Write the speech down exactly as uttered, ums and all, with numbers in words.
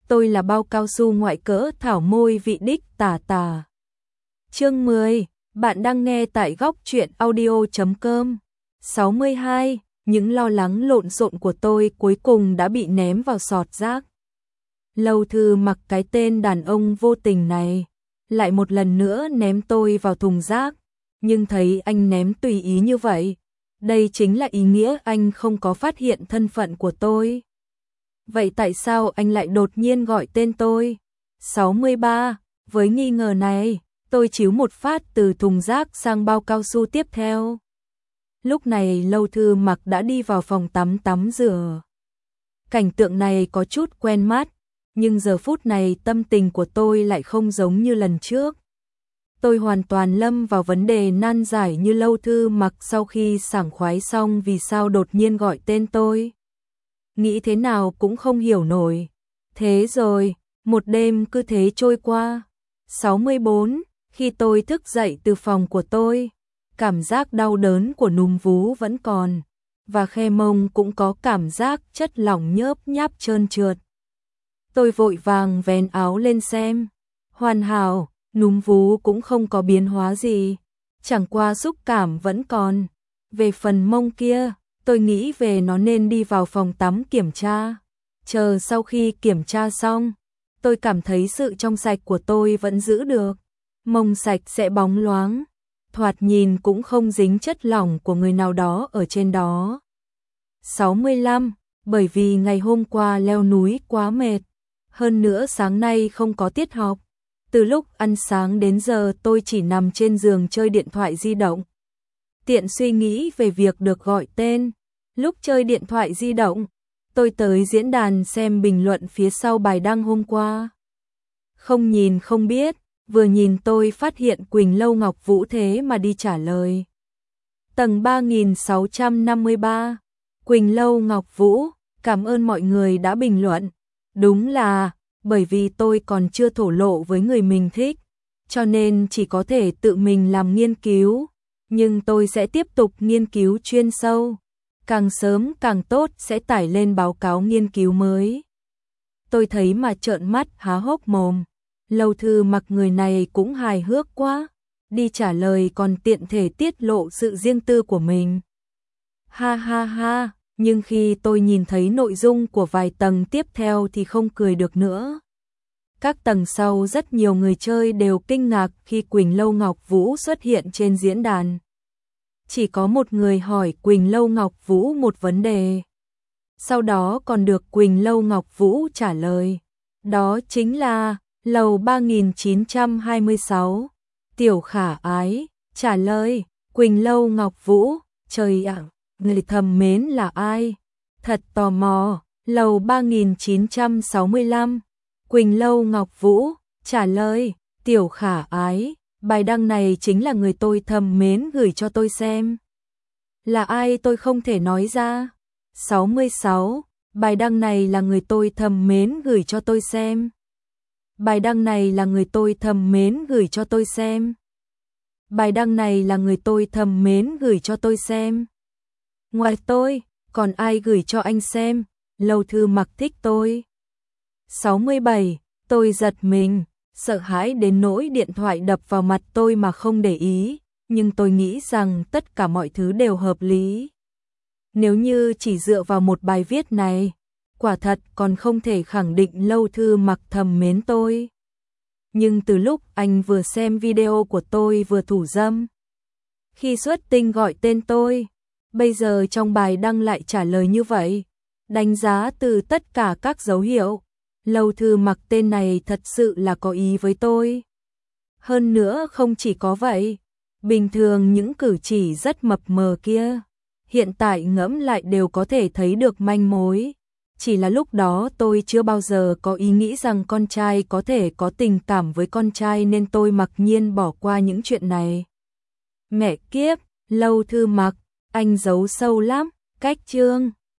tôi là bao cao su ngoại cỡ thảo môi vị đích tà tà. Chương mười, bạn đang nghe tại góc truyện audio chấm com. sáu mươi hai, những lo lắng lộn xộn của tôi cuối cùng đã bị ném vào sọt rác. Lâu Thư Mặc, cái tên đàn ông vô tình này, lại một lần nữa ném tôi vào thùng rác, nhưng thấy anh ném tùy ý như vậy, đây chính là ý nghĩa anh không có phát hiện thân phận của tôi. Vậy tại sao anh lại đột nhiên gọi tên tôi? sáu mươi ba, với nghi ngờ này, tôi chíu một phát từ thùng rác sang bao cao su tiếp theo. Lúc này Lâu Thư Mặc đã đi vào phòng tắm tắm rửa. Cảnh tượng này có chút quen mắt, nhưng giờ phút này tâm tình của tôi lại không giống như lần trước. Tôi hoàn toàn lâm vào vấn đề nan giải như Lâu Thư Mặc sau khi sảng khoái xong vì sao đột nhiên gọi tên tôi. Nghĩ thế nào cũng không hiểu nổi. Thế rồi, một đêm cứ thế trôi qua. sáu mươi bốn, khi tôi thức dậy từ phòng của tôi, cảm giác đau đớn của núm vú vẫn còn, và khe mông cũng có cảm giác chất lỏng nhớp nháp trơn trượt. Tôi vội vàng vén áo lên xem. Hoàn hảo, núm vú cũng không có biến hóa gì, chẳng qua xúc cảm vẫn còn. Về phần mông kia, tôi nghĩ về nó nên đi vào phòng tắm kiểm tra. Chờ sau khi kiểm tra xong, tôi cảm thấy sự trong sạch của tôi vẫn giữ được. Mông sạch sẽ bóng loáng, thoạt nhìn cũng không dính chất lỏng của người nào đó ở trên đó. sáu mươi lăm, bởi vì ngày hôm qua leo núi quá mệt, hơn nữa sáng nay không có tiết học. Từ lúc ăn sáng đến giờ tôi chỉ nằm trên giường chơi điện thoại di động. Tiện suy nghĩ về việc được gọi tên. Lúc chơi điện thoại di động, tôi tới diễn đàn xem bình luận phía sau bài đăng hôm qua. Không nhìn không biết, vừa nhìn tôi phát hiện Quỳnh Lâu Ngọc Vũ thế mà đi trả lời. Tầng ba nghìn sáu trăm năm mươi ba, Quỳnh Lâu Ngọc Vũ, cảm ơn mọi người đã bình luận. Đúng là, bởi vì tôi còn chưa thổ lộ với người mình thích, cho nên chỉ có thể tự mình làm nghiên cứu, nhưng tôi sẽ tiếp tục nghiên cứu chuyên sâu. Càng sớm càng tốt, sẽ tải lên báo cáo nghiên cứu mới. Tôi thấy mà trợn mắt há hốc mồm. Lâu Thư Mặc người này cũng hài hước quá, đi trả lời còn tiện thể tiết lộ sự riêng tư của mình. Ha ha ha, nhưng khi tôi nhìn thấy nội dung của vài tầng tiếp theo thì không cười được nữa. Các tầng sau rất nhiều người chơi đều kinh ngạc khi Quỳnh Lâu Ngọc Vũ xuất hiện trên diễn đàn. Chỉ có một người hỏi Quỳnh Lâu Ngọc Vũ một vấn đề. Sau đó còn được Quỳnh Lâu Ngọc Vũ trả lời. Đó chính là lầu ba nghìn chín trăm hai mươi sáu. Tiểu Khả Ái trả lời Quỳnh Lâu Ngọc Vũ, trời ạ, người thầm mến là ai? Thật tò mò. Lầu ba nghìn chín trăm sáu mươi lăm. Quỳnh Lâu Ngọc Vũ trả lời Tiểu Khả Ái, bài đăng này chính là người tôi thầm mến gửi cho tôi xem. Là ai tôi không thể nói ra. sáu mươi sáu, bài đăng này là người tôi thầm mến gửi cho tôi xem. Bài đăng này là người tôi thầm mến gửi cho tôi xem. Bài đăng này là người tôi thầm mến gửi cho tôi xem. Ngoài tôi, còn ai gửi cho anh xem? Lâu Thư Mặc thích tôi. sáu mươi bảy, tôi giật mình, sợ hãi đến nỗi điện thoại đập vào mặt tôi mà không để ý, nhưng tôi nghĩ rằng tất cả mọi thứ đều hợp lý. Nếu như chỉ dựa vào một bài viết này, quả thật còn không thể khẳng định Lâu Thư Mặc thầm mến tôi. Nhưng từ lúc anh vừa xem video của tôi vừa thủ dâm, khi xuất tinh gọi tên tôi, bây giờ trong bài đăng lại trả lời như vậy, đánh giá từ tất cả các dấu hiệu, Lâu Thư Mặc tên này thật sự là có ý với tôi. Hơn nữa không chỉ có vậy, bình thường những cử chỉ rất mập mờ kia, hiện tại ngẫm lại đều có thể thấy được manh mối. Chỉ là lúc đó tôi chưa bao giờ có ý nghĩ rằng con trai có thể có tình cảm với con trai nên tôi mặc nhiên bỏ qua những chuyện này. Mẹ kiếp, Lâu Thư Mặc, anh giấu sâu lắm, cách chương.